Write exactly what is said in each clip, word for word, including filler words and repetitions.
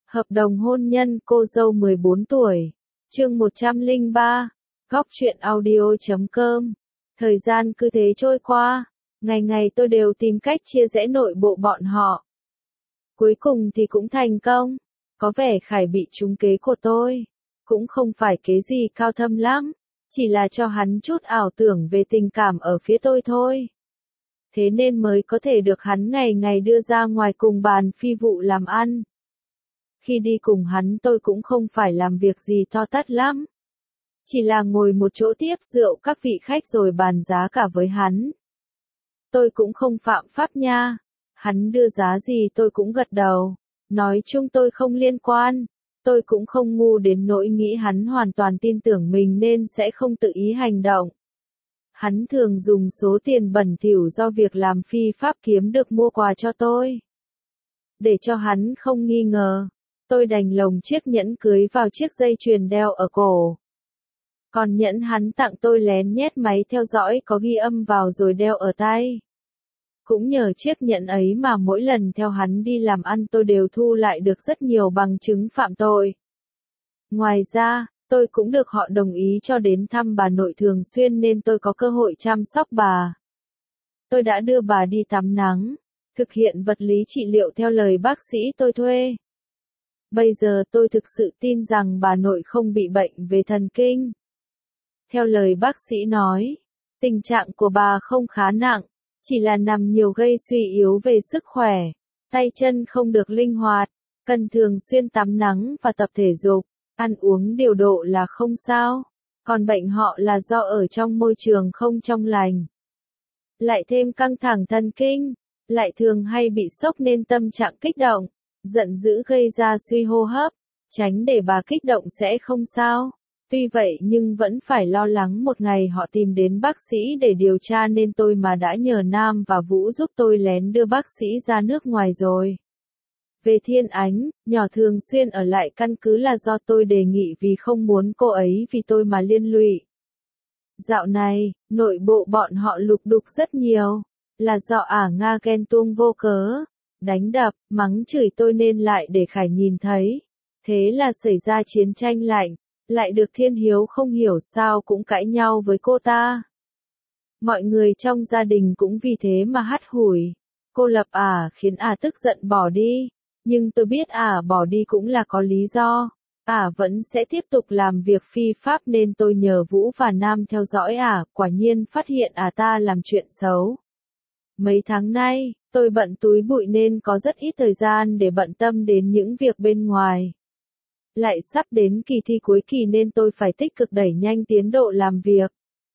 Hợp đồng hôn nhân cô dâu mười bốn tuổi. Chương một trăm lẻ ba. Góc truyện audio chấm com. Thời gian cứ thế trôi qua, ngày ngày tôi đều tìm cách chia rẽ nội bộ bọn họ. Cuối cùng thì cũng thành công. Có vẻ Khải bị trúng kế của tôi. Cũng không phải kế gì cao thâm lắm, chỉ là cho hắn chút ảo tưởng về tình cảm ở phía tôi thôi. Thế nên mới có thể được hắn ngày ngày đưa ra ngoài cùng bàn phi vụ làm ăn. Khi đi cùng hắn tôi cũng không phải làm việc gì to tát lắm. Chỉ là ngồi một chỗ tiếp rượu các vị khách rồi bàn giá cả với hắn. Tôi cũng không phạm pháp nha. Hắn đưa giá gì tôi cũng gật đầu. Nói chung tôi không liên quan. Tôi cũng không ngu đến nỗi nghĩ hắn hoàn toàn tin tưởng mình nên sẽ không tự ý hành động. Hắn thường dùng số tiền bẩn thỉu do việc làm phi pháp kiếm được mua quà cho tôi. Để cho hắn không nghi ngờ, tôi đành lồng chiếc nhẫn cưới vào chiếc dây chuyền đeo ở cổ. Còn nhẫn hắn tặng tôi lén nhét máy theo dõi có ghi âm vào rồi đeo ở tay. Cũng nhờ chiếc nhẫn ấy mà mỗi lần theo hắn đi làm ăn tôi đều thu lại được rất nhiều bằng chứng phạm tội. Ngoài ra, tôi cũng được họ đồng ý cho đến thăm bà nội thường xuyên nên tôi có cơ hội chăm sóc bà. Tôi đã đưa bà đi tắm nắng, thực hiện vật lý trị liệu theo lời bác sĩ tôi thuê. Bây giờ tôi thực sự tin rằng bà nội không bị bệnh về thần kinh. Theo lời bác sĩ nói, tình trạng của bà không khá nặng, chỉ là nằm nhiều gây suy yếu về sức khỏe, tay chân không được linh hoạt, cần thường xuyên tắm nắng và tập thể dục, ăn uống điều độ là không sao, còn bệnh họ là do ở trong môi trường không trong lành. Lại thêm căng thẳng thần kinh, lại thường hay bị sốc nên tâm trạng kích động, giận dữ gây ra suy hô hấp, tránh để bà kích động sẽ không sao. Tuy vậy nhưng vẫn phải lo lắng một ngày họ tìm đến bác sĩ để điều tra nên tôi mà đã nhờ Nam và Vũ giúp tôi lén đưa bác sĩ ra nước ngoài rồi. Về Thiên Ánh, nhỏ thường xuyên ở lại căn cứ là do tôi đề nghị vì không muốn cô ấy vì tôi mà liên lụy. Dạo này, nội bộ bọn họ lục đục rất nhiều, là do ả Nga ghen tuông vô cớ, đánh đập, mắng chửi tôi nên lại để Khải nhìn thấy. Thế là xảy ra chiến tranh lạnh. Lại được Thiên Hiếu không hiểu sao cũng cãi nhau với cô ta. Mọi người trong gia đình cũng vì thế mà hắt hủi. Cô lập ả khiến ả tức giận bỏ đi. Nhưng tôi biết ả bỏ đi cũng là có lý do. Ả vẫn sẽ tiếp tục làm việc phi pháp nên tôi nhờ Vũ và Nam theo dõi ả, quả nhiên phát hiện ả ta làm chuyện xấu. Mấy tháng nay, tôi bận túi bụi nên có rất ít thời gian để bận tâm đến những việc bên ngoài. Lại sắp đến kỳ thi cuối kỳ nên tôi phải tích cực đẩy nhanh tiến độ làm việc.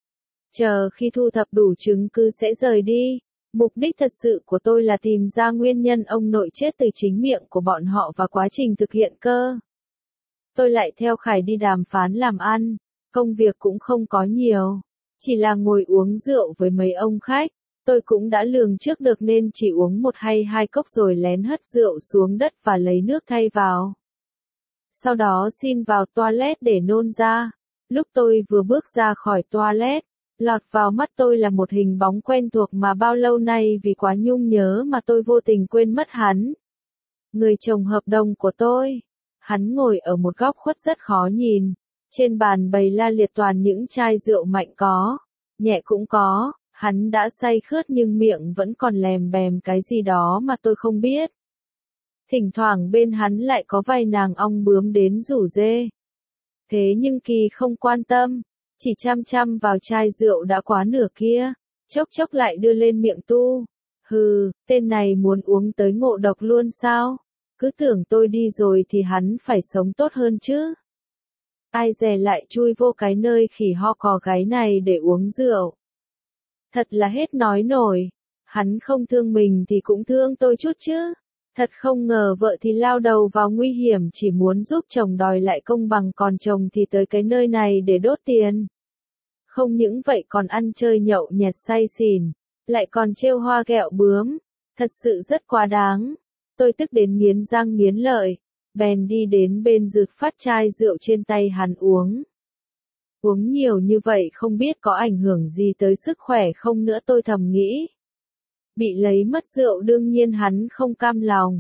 Chờ khi thu thập đủ chứng cứ sẽ rời đi. Mục đích thật sự của tôi là tìm ra nguyên nhân ông nội chết từ chính miệng của bọn họ và quá trình thực hiện cơ. Tôi lại theo Khải đi đàm phán làm ăn. Công việc cũng không có nhiều. Chỉ là ngồi uống rượu với mấy ông khách. Tôi cũng đã lường trước được nên chỉ uống một hay hai cốc rồi lén hất rượu xuống đất và lấy nước thay vào. Sau đó xin vào toilet để nôn ra. Lúc tôi vừa bước ra khỏi toilet, lọt vào mắt tôi là một hình bóng quen thuộc mà bao lâu nay vì quá nhung nhớ mà tôi vô tình quên mất hắn. Người chồng hợp đồng của tôi. Hắn ngồi ở một góc khuất rất khó nhìn. Trên bàn bày la liệt toàn những chai rượu mạnh có, nhẹ cũng có. Hắn đã say khướt nhưng miệng vẫn còn lèm bèm cái gì đó mà tôi không biết. Thỉnh thoảng bên hắn lại có vài nàng ong bướm đến rủ rê. Thế nhưng Kỳ không quan tâm, chỉ chăm chăm vào chai rượu đã quá nửa kia, chốc chốc lại đưa lên miệng tu. Hừ, tên này muốn uống tới ngộ độc luôn sao? Cứ tưởng tôi đi rồi thì hắn phải sống tốt hơn chứ. Ai dè lại chui vô cái nơi khỉ ho cò gáy này để uống rượu. Thật là hết nói nổi. Hắn không thương mình thì cũng thương tôi chút chứ. Thật không ngờ vợ thì lao đầu vào nguy hiểm chỉ muốn giúp chồng đòi lại công bằng còn chồng thì tới cái nơi này để đốt tiền. Không những vậy còn ăn chơi nhậu nhẹt say xỉn, lại còn trêu hoa ghẹo bướm. Thật sự rất quá đáng. Tôi tức đến nghiến răng nghiến lợi, bèn đi đến bên rực phát chai rượu trên tay hắn uống. Uống nhiều như vậy không biết có ảnh hưởng gì tới sức khỏe không nữa tôi thầm nghĩ. Bị lấy mất rượu đương nhiên hắn không cam lòng.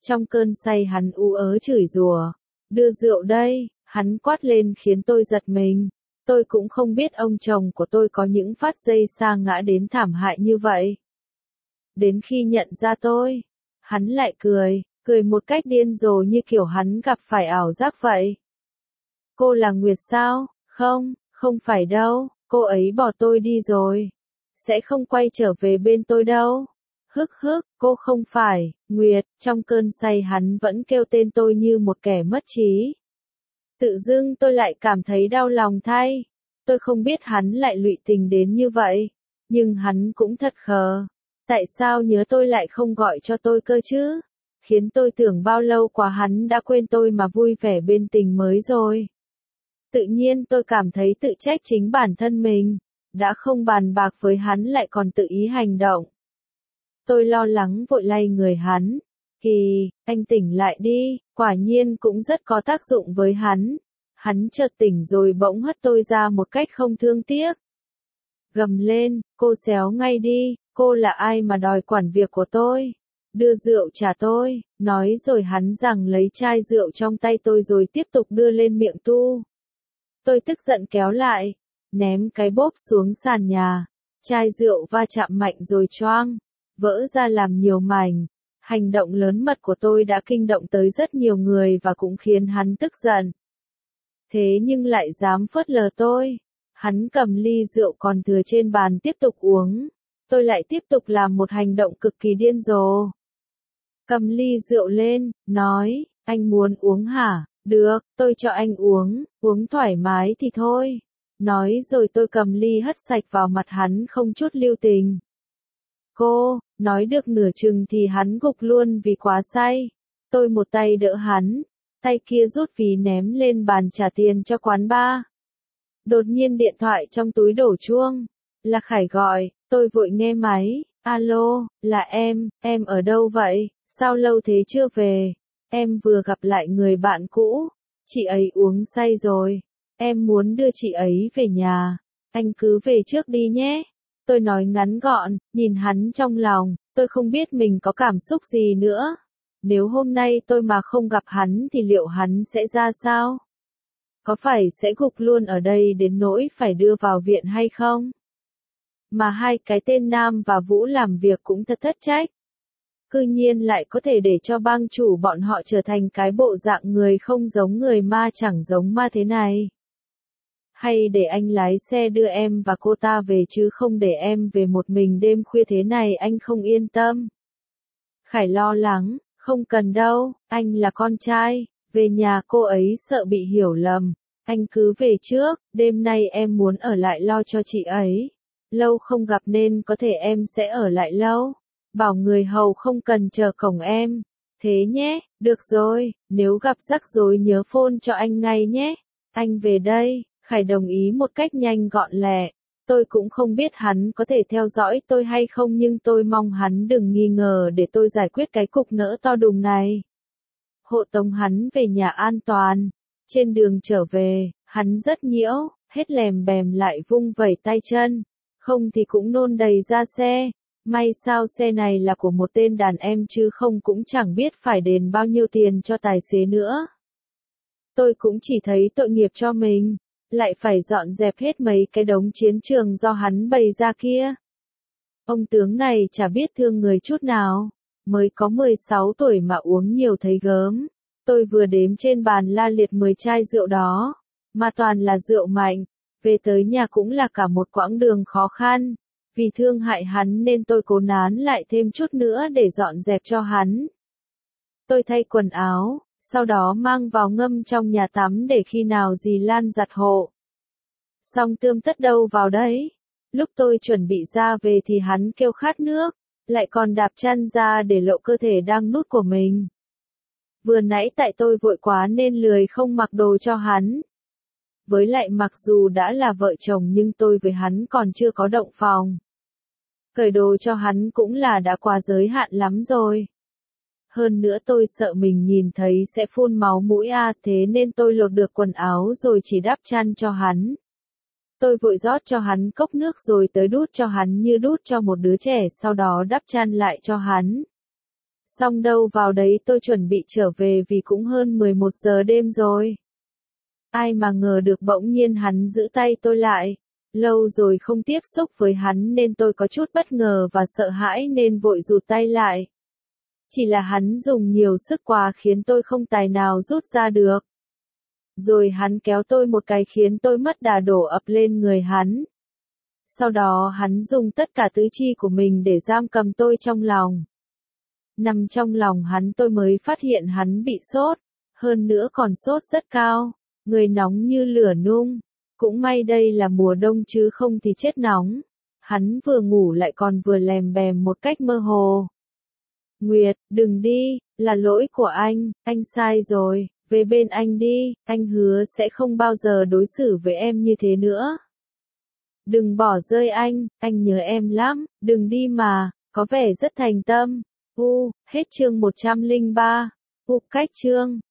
Trong cơn say hắn ú ớ chửi rủa, đưa rượu đây, hắn quát lên khiến tôi giật mình. Tôi cũng không biết ông chồng của tôi có những phát giây sa ngã đến thảm hại như vậy. Đến khi nhận ra tôi, hắn lại cười, cười một cách điên rồ như kiểu hắn gặp phải ảo giác vậy. Cô là Nguyệt sao? Không, không phải đâu, cô ấy bỏ tôi đi rồi. Sẽ không quay trở về bên tôi đâu. Hức hức, cô không phải, Nguyệt, trong cơn say hắn vẫn kêu tên tôi như một kẻ mất trí. Tự dưng tôi lại cảm thấy đau lòng thay. Tôi không biết hắn lại lụy tình đến như vậy, nhưng hắn cũng thật khờ. Tại sao nhớ tôi lại không gọi cho tôi cơ chứ? Khiến tôi tưởng bao lâu qua hắn đã quên tôi mà vui vẻ bên tình mới rồi. Tự nhiên tôi cảm thấy tự trách chính bản thân mình, đã không bàn bạc với hắn lại còn tự ý hành động. Tôi lo lắng vội lay người hắn. Kỳ, anh tỉnh lại đi, quả nhiên cũng rất có tác dụng với hắn. Hắn chợt tỉnh rồi bỗng hất tôi ra một cách không thương tiếc. Gầm lên, cô xéo ngay đi, cô là ai mà đòi quản việc của tôi? Đưa rượu trả tôi, nói rồi hắn giằng lấy chai rượu trong tay tôi rồi tiếp tục đưa lên miệng tu. Tôi tức giận kéo lại, ném cái bốp xuống sàn nhà. Chai rượu va chạm mạnh rồi choang, vỡ ra làm nhiều mảnh. Hành động lớn mật của tôi đã kinh động tới rất nhiều người và cũng khiến hắn tức giận. Thế nhưng lại dám phớt lờ tôi. Hắn cầm ly rượu còn thừa trên bàn tiếp tục uống. Tôi lại tiếp tục làm một hành động cực kỳ điên rồ. Cầm ly rượu lên, nói, anh muốn uống hả? Được, tôi cho anh uống, uống thoải mái thì thôi. Nói rồi tôi cầm ly hất sạch vào mặt hắn không chút lưu tình. Cô, nói được nửa chừng thì hắn gục luôn vì quá say. Tôi một tay đỡ hắn, tay kia rút ví ném lên bàn trả tiền cho quán bar. Đột nhiên điện thoại trong túi đổ chuông. Là Khải gọi, tôi vội nghe máy. Alo, là em, em ở đâu vậy? Sao lâu thế chưa về? Em vừa gặp lại người bạn cũ. Chị ấy uống say rồi. Em muốn đưa chị ấy về nhà. Anh cứ về trước đi nhé. Tôi nói ngắn gọn, nhìn hắn trong lòng, tôi không biết mình có cảm xúc gì nữa. Nếu hôm nay tôi mà không gặp hắn thì liệu hắn sẽ ra sao? Có phải sẽ gục luôn ở đây đến nỗi phải đưa vào viện hay không? Mà hai cái tên Nam và Vũ làm việc cũng thật thất trách. Cư nhiên lại có thể để cho bang chủ bọn họ trở thành cái bộ dạng người không giống người ma chẳng giống ma thế này. Hay để anh lái xe đưa em và cô ta về chứ không để em về một mình đêm khuya thế này anh không yên tâm. Khải lo lắng, không cần đâu, anh là con trai, về nhà cô ấy sợ bị hiểu lầm. Anh cứ về trước, đêm nay em muốn ở lại lo cho chị ấy. Lâu không gặp nên có thể em sẽ ở lại lâu. Bảo người hầu không cần chờ cổng em. Thế nhé, được rồi, nếu gặp rắc rối nhớ phone cho anh ngay nhé. Anh về đây, Khải đồng ý một cách nhanh gọn lẹ. Tôi cũng không biết hắn có thể theo dõi tôi hay không nhưng tôi mong hắn đừng nghi ngờ để tôi giải quyết cái cục nỡ to đùng này. Hộ tống hắn về nhà an toàn. Trên đường trở về, hắn rất nhiễu, hết lèm bèm lại vung vẩy tay chân. Không thì cũng nôn đầy ra xe. May sao xe này là của một tên đàn em chứ không cũng chẳng biết phải đền bao nhiêu tiền cho tài xế nữa. Tôi cũng chỉ thấy tội nghiệp cho mình. Lại phải dọn dẹp hết mấy cái đống chiến trường do hắn bày ra kia. Ông tướng này chả biết thương người chút nào. Mới có mười sáu tuổi mà uống nhiều thấy gớm. Tôi vừa đếm trên bàn la liệt mười chai rượu đó. Mà toàn là rượu mạnh. Về tới nhà cũng là cả một quãng đường khó khăn. Vì thương hại hắn nên tôi cố nán lại thêm chút nữa để dọn dẹp cho hắn. Tôi thay quần áo, sau đó mang vào ngâm trong nhà tắm để khi nào dì Lan giặt hộ. Xong tươm tất đâu vào đấy. Lúc tôi chuẩn bị ra về thì hắn kêu khát nước, lại còn đạp chân ra để lộ cơ thể đang nút của mình. Vừa nãy tại tôi vội quá nên lười không mặc đồ cho hắn. Với lại mặc dù đã là vợ chồng nhưng tôi với hắn còn chưa có động phòng. Cởi đồ cho hắn cũng là đã quá giới hạn lắm rồi. Hơn nữa tôi sợ mình nhìn thấy sẽ phun máu mũi a, thế nên tôi lột được quần áo rồi chỉ đắp chăn cho hắn. Tôi vội rót cho hắn cốc nước rồi tới đút cho hắn như đút cho một đứa trẻ sau đó đắp chăn lại cho hắn. Xong đâu vào đấy tôi chuẩn bị trở về vì cũng hơn mười một giờ đêm rồi. Ai mà ngờ được bỗng nhiên hắn giữ tay tôi lại. Lâu rồi không tiếp xúc với hắn nên tôi có chút bất ngờ và sợ hãi nên vội rụt tay lại. Chỉ là hắn dùng nhiều sức quá khiến tôi không tài nào rút ra được. Rồi hắn kéo tôi một cái khiến tôi mất đà đổ ập lên người hắn. Sau đó hắn dùng tất cả tứ chi của mình để giam cầm tôi trong lòng. Nằm trong lòng hắn tôi mới phát hiện hắn bị sốt, hơn nữa còn sốt rất cao, người nóng như lửa nung. Cũng may đây là mùa đông chứ không thì chết nóng. Hắn vừa ngủ lại còn vừa lèm bèm một cách mơ hồ. Nguyệt, đừng đi, là lỗi của anh, anh sai rồi, về bên anh đi, anh hứa sẽ không bao giờ đối xử với em như thế nữa. Đừng bỏ rơi anh, anh nhớ em lắm, đừng đi mà, có vẻ rất thành tâm. U, hết chương một trăm lẻ ba. U, cách chương.